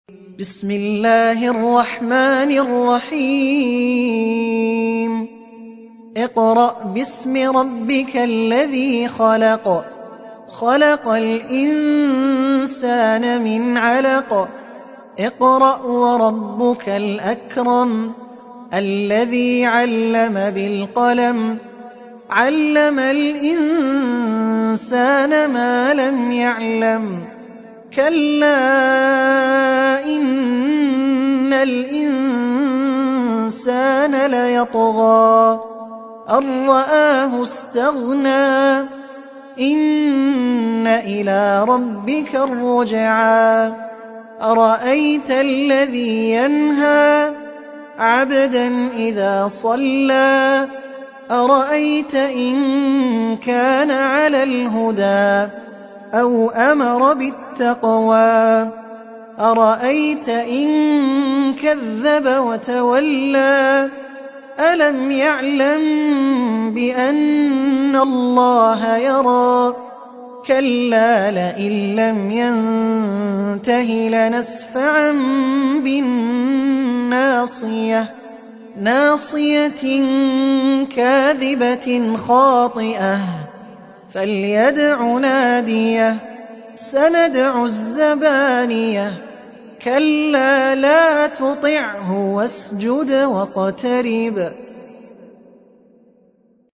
بسم الله الرحمن الرحيم اقرأ باسم ربك الذي خلق خلق الإنسان من علق اقرأ وربك الأكرم الذي علم بالقلم علم الإنسان ما لم يعلم كلا إن الإنسان ليطغى أن رآه استغنى إن إلى ربك الرجعى أرأيت الذي ينهى عبدا إذا صلى أرأيت إن كان على الهدى أو أمر بالتقوى أرأيت إن كذب وتولى ألم يعلم بأن الله يرى كلا لئن لم ينته لنسفعا بالناصية ناصية كاذبة خاطئة فليدع ناديه سندع الزبانية كلا لا تطعه واسجد واقترب